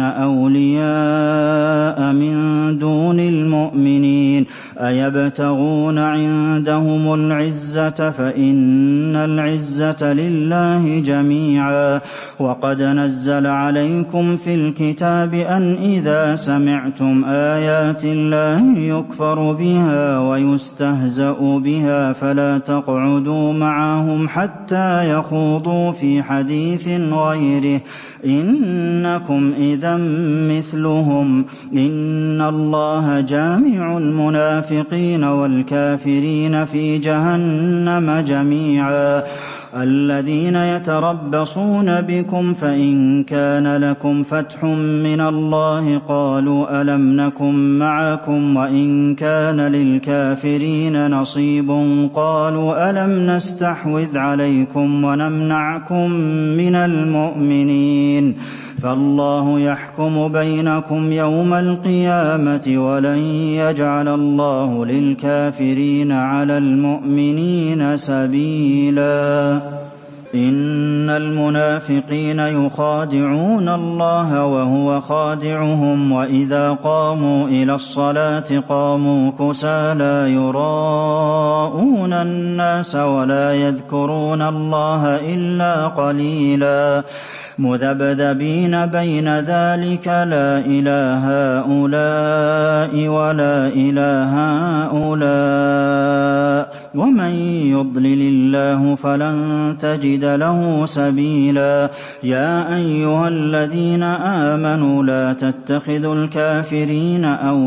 أَوْلِيَاءَ مِن دُونِ الْمُؤْمِنِينَ أَيَبْتَغُونَ عِندَهُمُ الْعِزَّةَ فَإِنَّ الْعِزَّةَ لِلَّهِ جَمِيعًا. وَقَدْ نَزَّلَ عَلَيْكُمْ فِي الْكِتَابِ أَنْ إِذَا سَمِعْتُمْ آيَاتِ اللَّهِ يُكْفَرُ بِهَا وَيُسْتَهْزَأُ بِهَا فَلَا تَقْعُدُوا مَعَهُمْ حَتَّىٰ يَخُوضُوا فِي حَدِيثٍ غَيْرِهِ ۚ إِنَّكُمْ إِذًا مِّثْلُهُمْ ۗ إِنَّ اللَّهَ جَامِعُ الْمُنَافِقِينَ وَالْكَافِرِينَ فِي جَهَنَّمَ جَمِيعًا. الَّذِينَ يَتَرَبَّصُونَ بِكُمْ فَإِن كَانَ لَكُمْ فَتْحٌ مِّنَ اللَّهِ قَالُوا أَلَمْ نَكُن مَّعَكُمْ ۖ وَإِن كَانَ لِلْكَافِرِينَ نَصِيبٌ قَالُوا أَلَمْ نَسْتَحْوِذْ عَلَيْكُمْ وَنَمْنَعْكُم مِّنَ الْمُؤْمِنِينَ ۖ فَاللَّهُ يَحْكُمُ بَيْنَكُمْ يَوْمَ الْقِيَامَةِ ۖ وَلَن يَجْعَلَ اللَّهُ لِلْكَافِرِينَ عَلَى الْمُؤْمِنِينَ سَبِيلًا. إِنَّ الْمُنَافِقِينَ يُخَادِعُونَ اللَّهَ وَهُوَ خَادِعُهُمْ ۖ وَإِذَا قَامُوا إِلَى الصَّلَاةِ قَامُوا كُسَالَىٰ يُرَاءُونَ النَّاسَ وَلَا يَذْكُرُونَ اللَّهَ إِلَّا قَلِيلًا. مُذَبْذَبِينَ بَيْنَ ذَٰلِكَ لَا إِلَىٰ هَٰؤُلَاءِ وَلَا إِلَىٰ هَٰؤُلَاءِ ۚ وَمَن يُضْلِلِ اللَّهُ فَلَن تَجِدَ لَهُ سَبِيلًا. يَا أَيُّهَا الَّذِينَ آمَنُوا لَا تَتَّخِذُوا الْكَافِرِينَ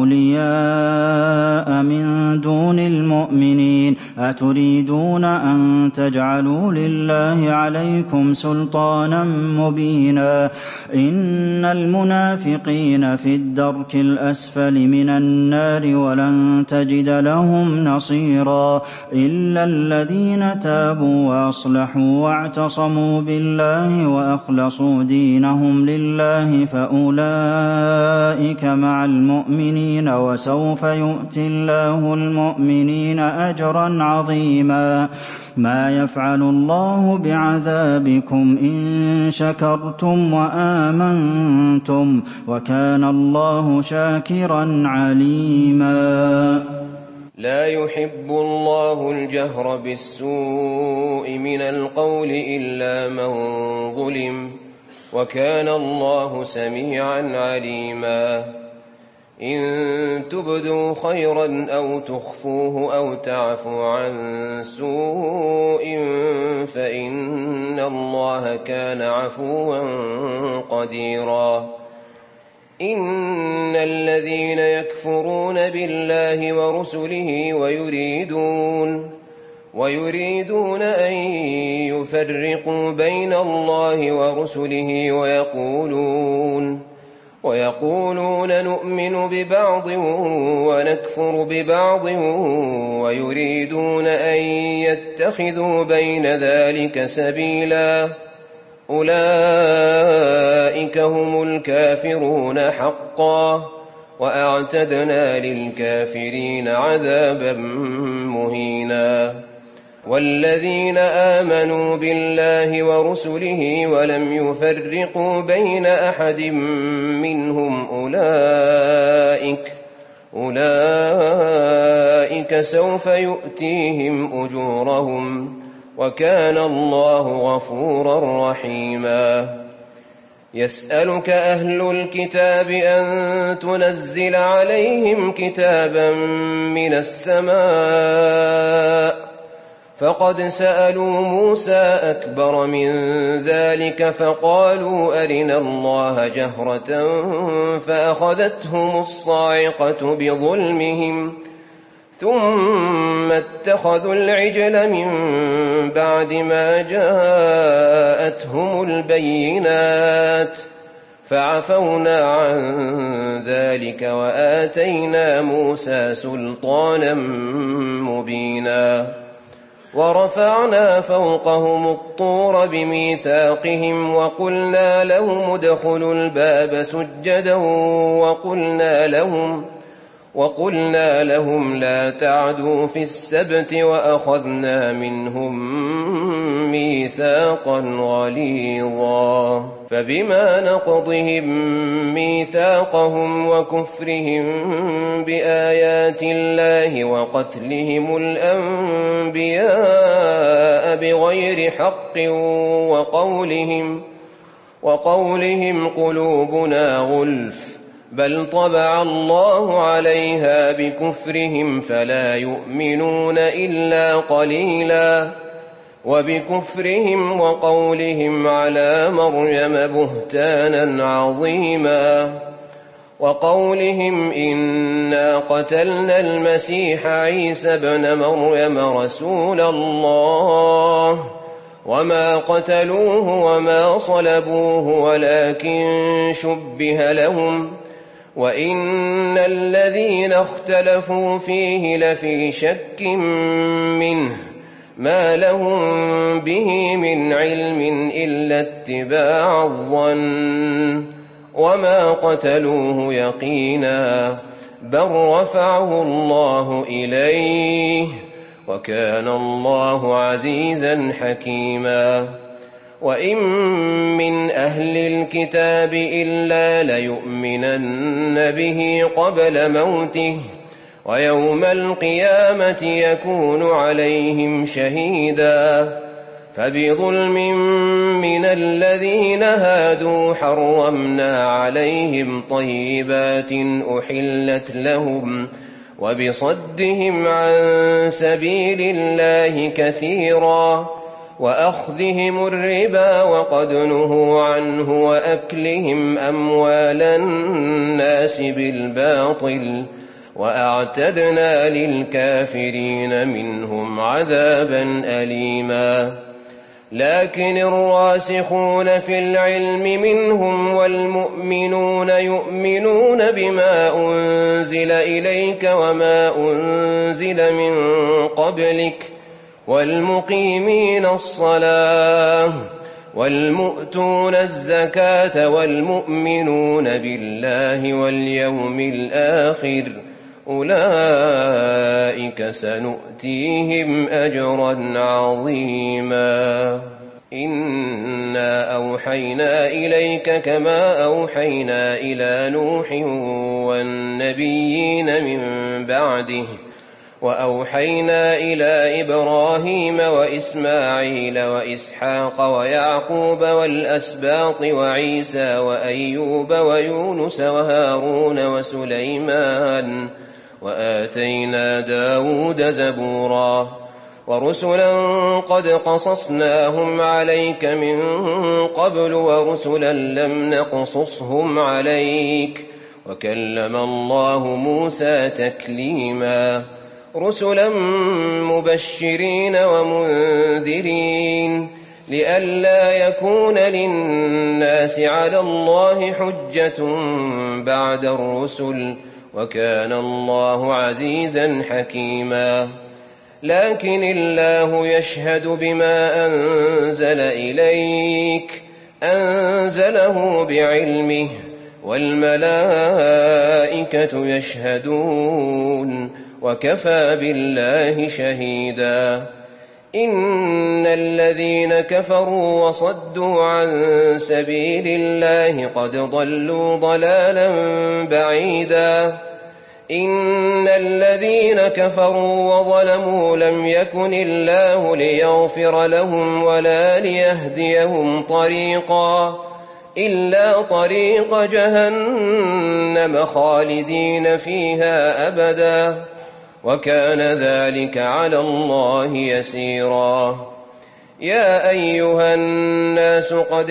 أَوْلِيَاءَ مِن دُونِ الْمُؤْمِنِينَ أَتُرِيدُونَ أَن تَجْعَلُوا لِلَّهِ عَلَيْكُمْ سُلْطَانًا مُّبِينًا. إِنَّ الْمُنَافِقِينَ فِي الدَّرْكِ الْأَسْفَلِ مِنَ النَّارِ وَلَن تَجِدَ لَهُمْ نَصِيرًا. إِلَّا الَّذِينَ تَابُوا وَأَصْلَحُوا وَاعْتَصَمُوا بِاللَّهِ وَأَخْلَصُوا دِينَهُمْ لِلَّهِ فَأُولَٰئِكَ مَعَ الْمُؤْمِنِينَ ۖ وَسَوْفَ يُؤْتِ اللَّهُ الْمُؤْمِنِينَ أَجْرًا عَظِيمًا. مَا يَفْعَلُ اللَّهُ بِعَذَابِكُمْ إِن شَكَرْتُمْ وَآمَنتُمْ ۚ وَكَانَ اللَّهُ شَاكِرًا عَلِيمًا. لا يحب الله الجهر بالسوء من القول إلا من ظلم وكان الله سميعا عليما إن تبدوا خيرا أو تخفوه أو تعفوا عن سوء فإن الله كان عفوا قديرا إن الذين يكفرون بالله ورسله ويريدون أن يفرقوا بين الله ورسله ويقولون نؤمن ببعض ونكفر ببعض ويريدون أن يتخذوا بين ذلك سبيلا أولئك هم الكافرون حقا وأعتدنا للكافرين عذابا مهينا والذين آمنوا بالله ورسله ولم يفرقوا بين أحد منهم أولئك سوف يؤتيهم أجورهم وكان الله غفورا رحيما يسألك أهل الكتاب أن تنزل عليهم كتابا من السماء فقد سألوا موسى أكبر من ذلك فقالوا أرنا الله جهرة فأخذتهم الصاعقة بظلمهم ثم اتخذوا العجل من بعد ما جاءتهم البينات فعفونا عن ذلك وآتينا موسى سلطانا مبينا ورفعنا فوقهم الطور بميثاقهم وقلنا لهم ادخلوا الباب سجدا وقلنا لهم لا تعدوا في السبت وأخذنا منهم ميثاقا غليظا فبما نقضهم ميثاقهم وكفرهم بآيات الله وقتلهم الأنبياء بغير حق وقولهم قلوبنا غلف بل طبع الله عليها بكفرهم فلا يؤمنون إلا قليلا وبكفرهم وقولهم على مريم بهتانا عظيما وقولهم إنا قتلنا المسيح عيسى ابن مريم رسول الله وما قتلوه وما صلبوه ولكن شبه لهم وإن الذين اختلفوا فيه لفي شك منه ما لهم به من علم إلا اتباع الظن وما قتلوه يقينا بل رفعه الله إليه وكان الله عزيزا حكيما وإن من أهل الكتاب إلا ليؤمنن به قبل موته ويوم القيامة يكون عليهم شهيدا فبظلم من الذين هادوا حرمنا عليهم طيبات أحلت لهم وبصدهم عن سبيل الله كثيرا وأخذهم الربا وقد نهوا عنه وأكلهم أموال الناس بالباطل وأعتدنا للكافرين منهم عذابا أليما لكن الراسخون في العلم منهم والمؤمنون يؤمنون بما أنزل إليك وما أنزل من قبلك والمقيمين الصلاة والمؤتون الزكاة والمؤمنون بالله واليوم الآخر أولئك سنؤتيهم أجرا عظيما إنا أوحينا إليك كما أوحينا إلى نوح والنبيين من بعده وأوحينا إلى إبراهيم وإسماعيل وإسحاق ويعقوب والأسباط وعيسى وأيوب ويونس وهارون وسليمان وآتينا داود زبورا ورسلا قد قصصناهم عليك من قبل ورسلا لم نقصصهم عليك وكلم الله موسى تكليما رسلا مبشرين ومنذرين لئلا يكون للناس على الله حجة بعد الرسل وكان الله عزيزا حكيما لكن الله يشهد بما أنزل إليك أنزله بعلمه والملائكة يشهدون وكفى بالله شهيدا إن الذين كفروا وصدوا عن سبيل الله قد ضلوا ضلالا بعيدا إن الذين كفروا وظلموا لم يكن الله ليغفر لهم ولا ليهديهم طريقا إلا طريق جهنم خالدين فيها أبدا وكان ذلك على الله يسيرا يا أيها الناس قد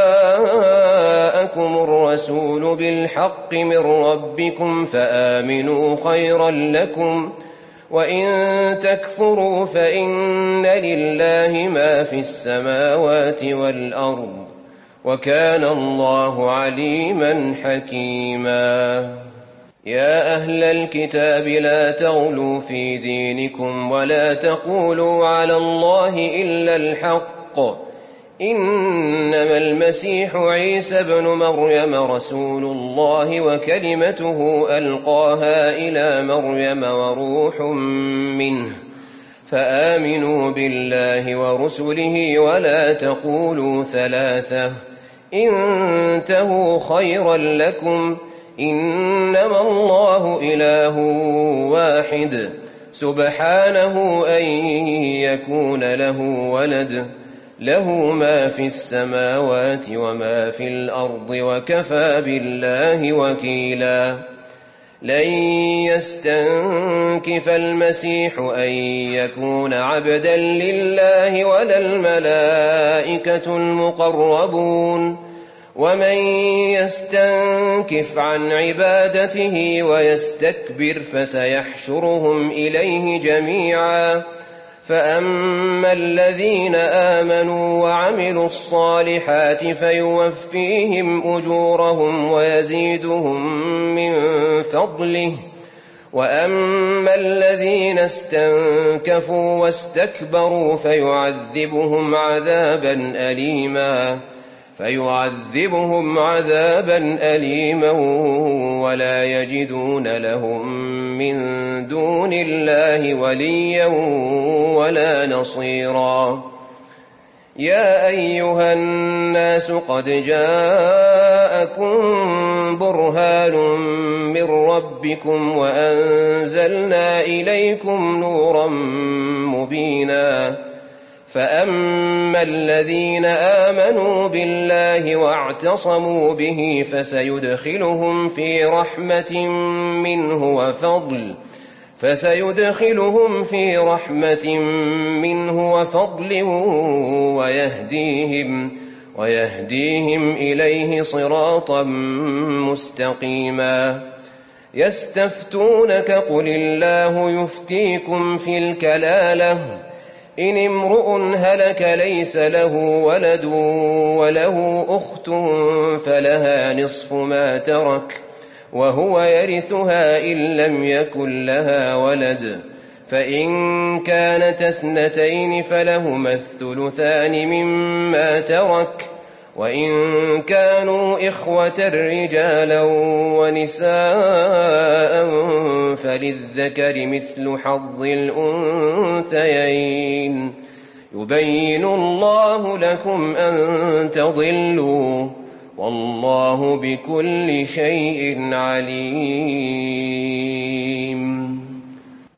جاءكم الرسول بالحق من ربكم فآمنوا خيرا لكم وإن تكفروا فإن لله ما في السماوات والأرض وكان الله عليما حكيما يا أهل الكتاب لا تغلوا في دينكم ولا تقولوا على الله إلا الحق إنما المسيح عيسى ابن مريم رسول الله وكلمته ألقاها إلى مريم وروح منه فآمنوا بالله ورسله ولا تقولوا ثلاثة انتهوا خيرا لكم إنما الله إله واحد سبحانه أن يكون له ولد له ما في السماوات وما في الأرض وكفى بالله وكيلا لن يستنكف المسيح أن يكون عبدا لله ولا الملائكة المقربون ومن يستنكف عن عبادته ويستكبر فسيحشرهم إليه جميعا فأما الذين آمنوا وعملوا الصالحات فيوفيهم أجورهم ويزيدهم من فضله وأما الذين استنكفوا واستكبروا فيعذبهم عذابا أليما ولا يجدون لهم من دون الله وليا ولا نصيرا يا أيها الناس قد جاءكم برهان من ربكم وأنزلنا إليكم نورا مبينا فأما الذين آمنوا بالله واعتصموا به فسيدخلهم في رحمة منه وفضل ويهديهم إليه صراطا مستقيما يستفتونك قل الله يفتيكم في الكلالة إن امرؤ هلك ليس له ولد وله أخت فلها نصف ما ترك وهو يرثها إن لم يكن لها ولد فإن كانت اثنتين فلهما الثلثان مما ترك وإن كانوا إخوة رجالا ونساء فللذكر مثل حظ الأنثيين يبين الله لكم أن تضلوا والله بكل شيء عليم